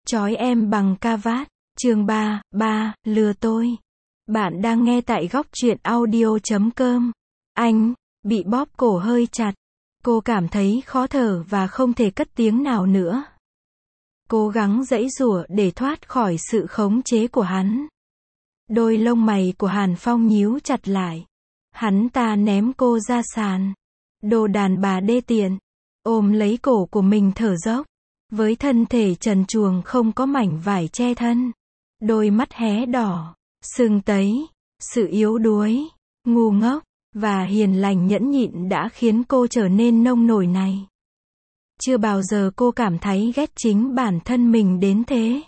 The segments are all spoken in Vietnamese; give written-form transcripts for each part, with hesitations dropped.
Trói em bằng ca vát. Chương 3, lừa tôi. Bạn đang nghe tại góc truyện audio.com. Anh bị bóp cổ hơi chặt. Cô cảm thấy khó thở và không thể cất tiếng nào nữa. Cố gắng giãy giụa để thoát khỏi sự khống chế của hắn. Đôi lông mày của Hàn Phong nhíu chặt lại. Hắn ta ném cô ra sàn. Đồ đàn bà đê tiện. Ôm lấy cổ của mình thở dốc. Với thân thể trần truồng không có mảnh vải che thân. Đôi mắt hé đỏ, sưng tấy, sự yếu đuối, ngu ngốc, và hiền lành nhẫn nhịn đã khiến cô trở nên nông nổi này. Chưa bao giờ cô cảm thấy ghét chính bản thân mình đến thế.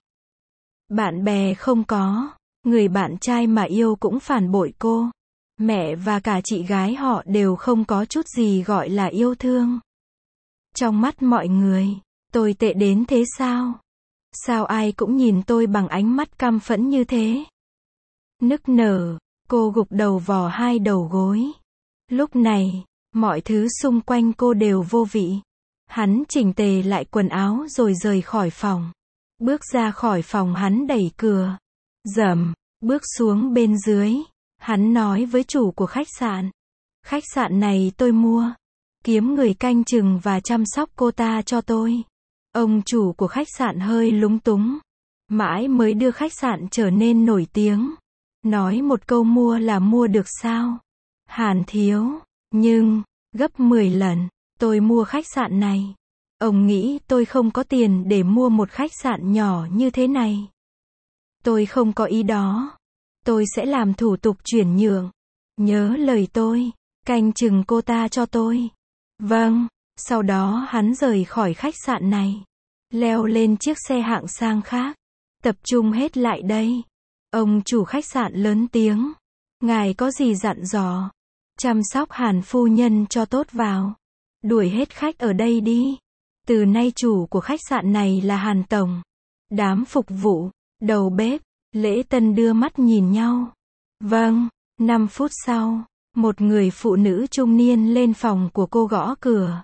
Bạn bè không có, người bạn trai mà yêu cũng phản bội cô. Mẹ và cả chị gái họ đều không có chút gì gọi là yêu thương. Trong mắt mọi người, tôi tệ đến thế sao? Sao ai cũng nhìn tôi bằng ánh mắt căm phẫn như thế? Nức nở, cô gục đầu vào hai đầu gối. Lúc này, mọi thứ xung quanh cô đều vô vị. Hắn chỉnh tề lại quần áo rồi rời khỏi phòng. Bước ra khỏi phòng hắn đẩy cửa. Rầm, bước xuống bên dưới. Hắn nói với chủ của khách sạn. Khách sạn này tôi mua. Kiếm người canh chừng và chăm sóc cô ta cho tôi. Ông chủ của khách sạn hơi lúng túng. Mãi mới đưa khách sạn trở nên nổi tiếng. Nói một câu mua là mua được sao? Hàn thiếu. Nhưng, gấp 10 lần, tôi mua khách sạn này. Ông nghĩ tôi không có tiền để mua một khách sạn nhỏ như thế này. Tôi không có ý đó. Tôi sẽ làm thủ tục chuyển nhượng. Nhớ lời tôi. Canh chừng cô ta cho tôi. Vâng. Sau đó hắn rời khỏi khách sạn này. Leo lên chiếc xe hạng sang khác. Tập trung hết lại đây. Ông chủ khách sạn lớn tiếng. Ngài có gì dặn dò? Chăm sóc Hàn phu nhân cho tốt vào. Đuổi hết khách ở đây đi. Từ nay chủ của khách sạn này là Hàn Tổng. Đám phục vụ, đầu bếp, lễ tân đưa mắt nhìn nhau. Vâng. 5 phút sau, một người phụ nữ trung niên lên phòng của cô gõ cửa.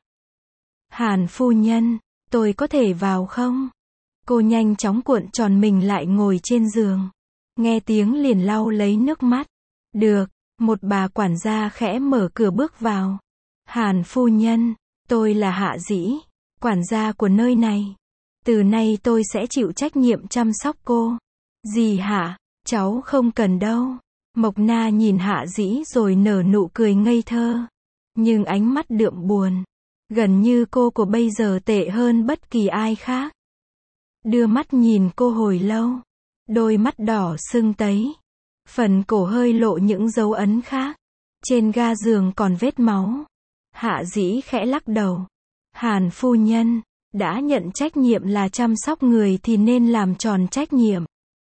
Hàn phu nhân, tôi có thể vào không? Cô nhanh chóng cuộn tròn mình lại ngồi trên giường. Nghe tiếng liền lau lấy nước mắt. Được, một bà quản gia khẽ mở cửa bước vào. Hàn phu nhân, tôi là Hạ Dĩ, quản gia của nơi này. Từ nay tôi sẽ chịu trách nhiệm chăm sóc cô. Gì hả? Cháu không cần đâu. Mộc Na nhìn Hạ Dĩ rồi nở nụ cười ngây thơ. Nhưng ánh mắt đượm buồn. Gần như cô của bây giờ tệ hơn bất kỳ ai khác. Đưa mắt nhìn cô hồi lâu. Đôi mắt đỏ sưng tấy. Phần cổ hơi lộ những dấu ấn khác. Trên ga giường còn vết máu. Hạ Dĩ khẽ lắc đầu. Hàn phu nhân, đã nhận trách nhiệm là chăm sóc người thì nên làm tròn trách nhiệm.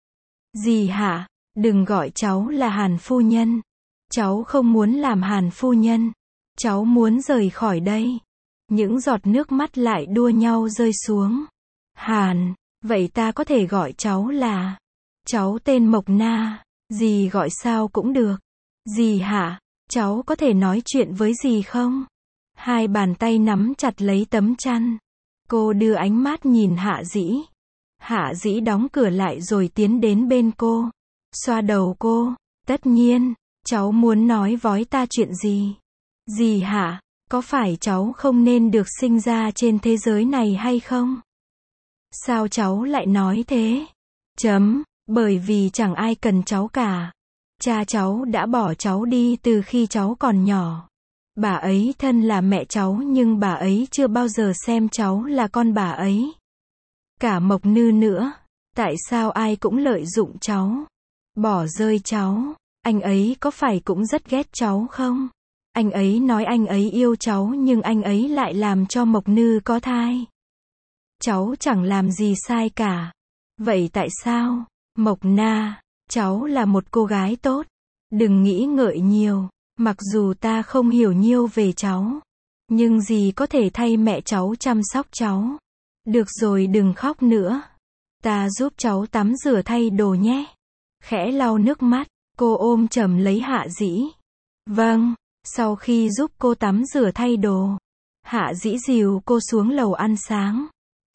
Gì hả? Đừng gọi cháu là Hàn phu nhân. Cháu không muốn làm Hàn phu nhân. Cháu muốn rời khỏi đây. Những giọt nước mắt lại đua nhau rơi xuống. Hàn, vậy ta có thể gọi cháu là... Cháu tên Mộc Na. Dì gọi sao cũng được. Dì hả? Cháu có thể nói chuyện với dì không? Hai bàn tay nắm chặt lấy tấm chăn. Cô đưa ánh mắt nhìn Hạ Dĩ. Hạ Dĩ đóng cửa lại rồi tiến đến bên cô. Xoa đầu cô. Tất nhiên, cháu muốn nói với ta chuyện gì? Dì hả? Có phải cháu không nên được sinh ra trên thế giới này hay không? Sao cháu lại nói thế? Bởi vì chẳng ai cần cháu cả. Cha cháu đã bỏ cháu đi từ khi cháu còn nhỏ. Bà ấy thân là mẹ cháu nhưng bà ấy chưa bao giờ xem cháu là con bà ấy. Cả Mộc Nư nữa. Tại sao ai cũng lợi dụng cháu? Bỏ rơi cháu. Anh ấy có phải cũng rất ghét cháu không? Anh ấy nói anh ấy yêu cháu nhưng anh ấy lại làm cho Mộc Nư có thai. Cháu chẳng làm gì sai cả. Vậy tại sao? Mộc Na, cháu là một cô gái tốt. Đừng nghĩ ngợi nhiều. Mặc dù ta không hiểu nhiều về cháu. Nhưng dì có thể thay mẹ cháu chăm sóc cháu. Được rồi, đừng khóc nữa. Ta giúp cháu tắm rửa thay đồ nhé. Khẽ lau nước mắt, cô ôm chầm lấy Hạ Dĩ. Vâng. Sau khi giúp cô tắm rửa thay đồ, Hạ Dĩ dìu cô xuống lầu ăn sáng.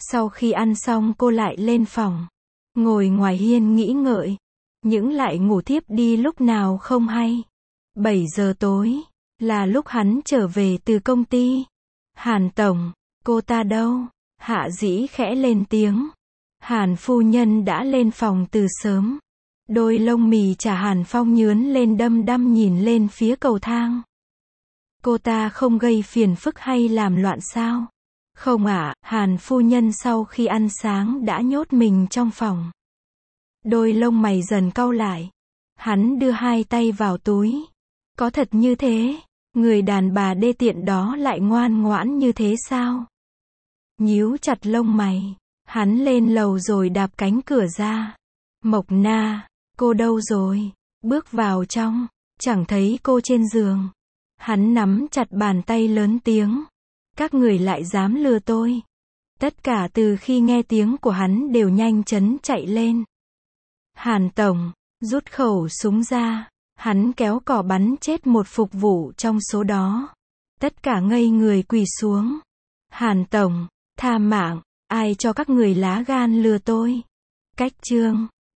Sau khi ăn xong cô lại lên phòng, ngồi ngoài hiên nghĩ ngợi, những lại ngủ thiếp đi lúc nào không hay. 7 giờ tối, là lúc hắn trở về từ công ty. Hàn tổng, cô ta đâu? Hạ Dĩ khẽ lên tiếng. Hàn phu nhân đã lên phòng từ sớm. Đôi lông mì chả Hàn Phong nhướn lên đăm đăm nhìn lên phía cầu thang. Cô ta không gây phiền phức hay làm loạn sao? Không ạ, Hàn phu nhân sau khi ăn sáng đã nhốt mình trong phòng. Đôi lông mày dần cau lại. Hắn đưa hai tay vào túi. Có thật như thế? Người đàn bà đê tiện đó lại ngoan ngoãn như thế sao? Nhíu chặt lông mày, hắn lên lầu rồi đạp cánh cửa ra. Mộc Na, cô đâu rồi? Bước vào trong, chẳng thấy cô trên giường. Hắn nắm chặt bàn tay lớn tiếng. Các người lại dám lừa tôi. Tất cả từ khi nghe tiếng của hắn đều nhanh chóng chạy lên. Hàn tổng, rút khẩu súng ra. Hắn kéo cò bắn chết một phục vụ trong số đó. Tất cả ngây người quỳ xuống. Hàn tổng, tha mạng, ai cho các người lá gan lừa tôi? Cách chương